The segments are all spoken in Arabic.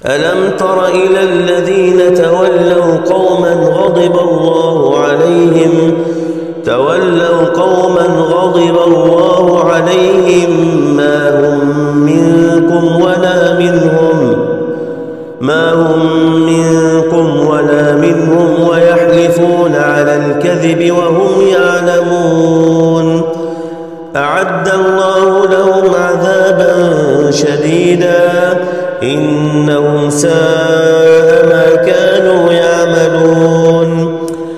ألم تر إلى الذين تولوا قوما غضب الله عليهم ما هم منكم ولا منهم ويحلفون على الكذب وهم يعلمون. أعد الله لهم عذابا شديدا إنهم ساء ما كانوا يعملون.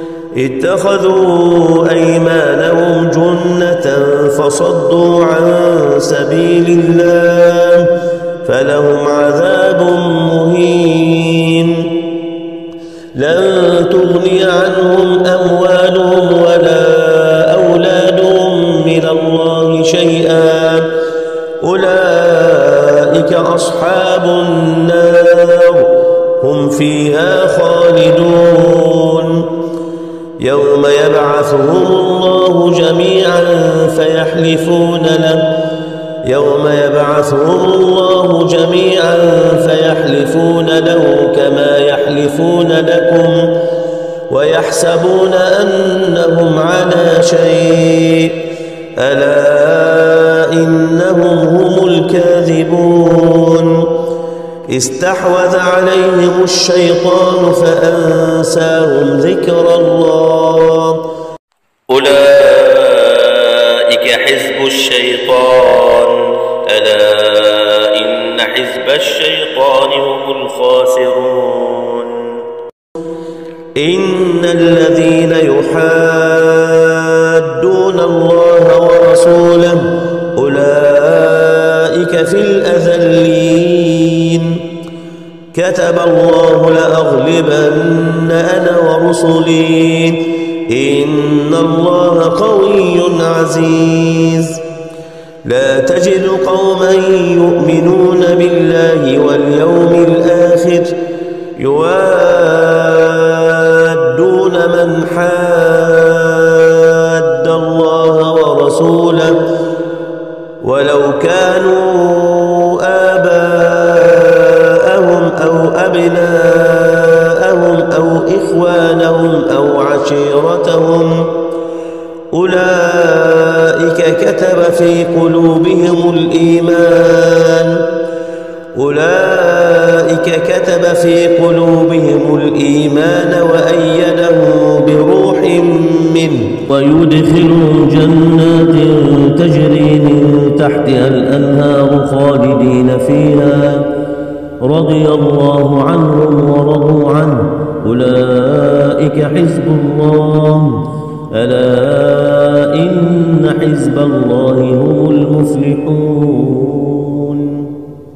اتخذوا أيمانهم جنة فصدوا عن سبيل الله فلهم عذاب مهين. لن تغني عنهم أموالهم ولا أولادهم من الله شيئا أولئك أصحاب النار هم فيها خالدون. يوم يبعثهم الله جميعا فيحلفون له كما يحلفون لكم ويحسبون أنهم على شيء ألا إنهم هم الكاذبون. استحوذ عليهم الشيطان فأنساهم ذكر الله أولئك حزب الشيطان ألا إن حزب الشيطان هم الخاسرون. إن الذين يحادون الله ورسوله أولئك في الأذلين. كتب الله لأغلبن أنا ورسلي إن الله قوي عزيز. لا تجد قوما يؤمنون بالله واليوم الآخر يوادون من حاد الله ورسوله ولو كانوا آباءهم أو أبناءهم أو إخوانهم أو عشيرتهم أولئك كتب في قلوبهم الإيمان وأيدهم بروح منه ويدخلهم جنات تجري من تحتها الأنهار خالدين فيها رضي الله عنهم ورضوا عنه أولئك حزب الله ألا إن حزب الله هم المفلحون.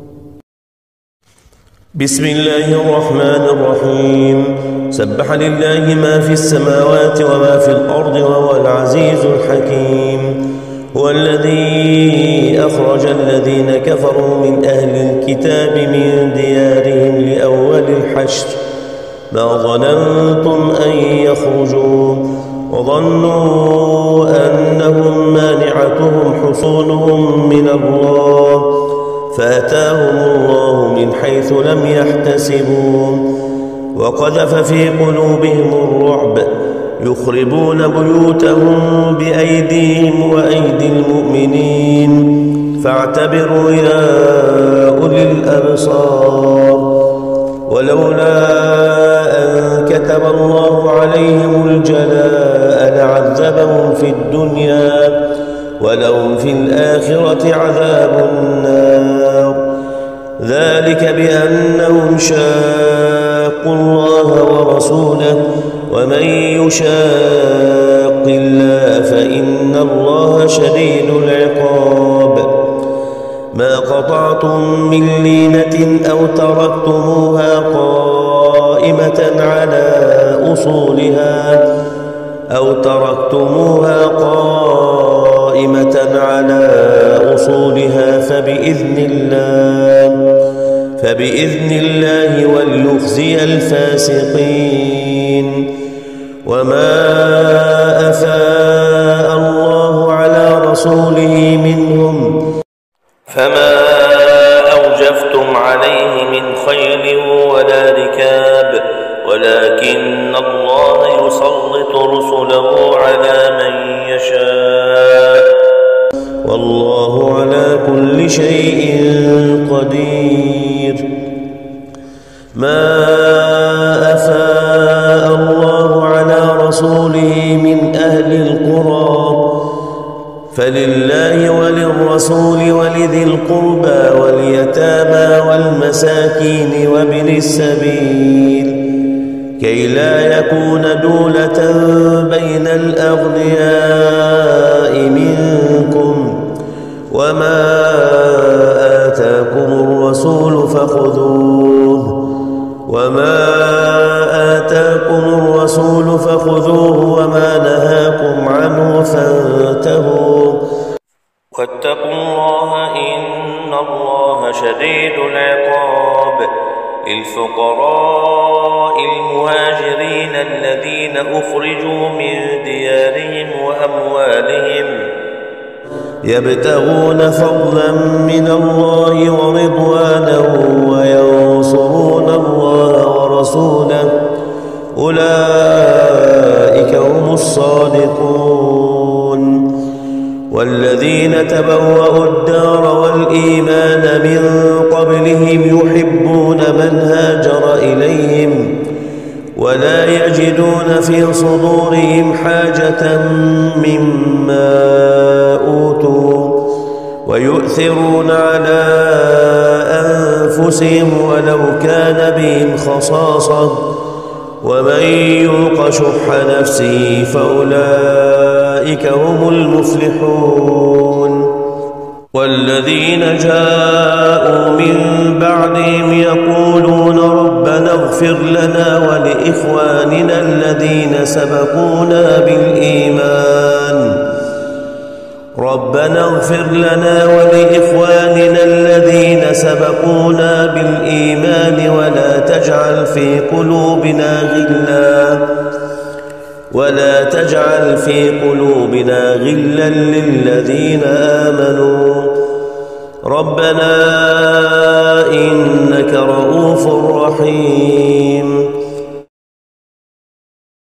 بسم الله الرحمن الرحيم. سبح لله ما في السماوات وما في الأرض وهو العزيز الحكيم. هو الذي أخرج الذين كفروا من أهل الكتاب من ديارهم لأول الحشر ما ظننتم أن يخرجوا وظنوا أنهم مانعتهم حصونهم من الله فأتاهم الله من حيث لم يحتسبوا وقذف في قلوبهم الرعب يخربون بيوتهم بأيديهم وأيدي المؤمنين فاعتبروا يا أولي الأبصار. ولولا أن كتب الله عليهم الجلاء لعذبهم في الدنيا ولهم في الآخرة عذاب النار ذلك بأنهم شاقوا الله ورسوله ومن يشاق الله فإن الله شديد العقاب. ما قطعتم من لينة أو تركتموها قائمة على أصولها فبإذن الله وليخزي الفاسقين. وما أفاء الله على رسوله منهم فما أوجفتم عليه من خيل ولا ركاب ولكن الله يسلط رسله على من يشاء والله على كل شيء قدير. ما أفاء الله على رسوله من أهل القرى فلله وللرسول ولذي القربى واليتامى والمساكين وابن السبيل كي لا يكون دولة بين الأغنياء منكم وما آتاكم الرسول فخذوه وما نهاكم عنه فانتهوا واتقوا الله إن الله شديد العقاب. للفقراء المهاجرين الذين أخرجوا من ديارهم وأموالهم يبتغون فضلا من الله ورضوانه وينصرون الله ورسوله أولئك هم الصادقون. والذين تبوأوا الدار والإيمان من قبلهم يحبون من هاجر إليهم ولا يجدون في صدورهم حاجة مما أوتوا ويؤثرون على أنفسهم ولو كان بهم خصاصة ومن يوق شح نفسه فأولئك هم المفلحون. والذين جاءوا من بعدهم يقولون ربنا اغفر لنا ولإخواننا الذين سبقونا بالإيمان ولا تجعل في قلوبنا غلا للذين آمنوا ربنا إنك رؤوف رحيم.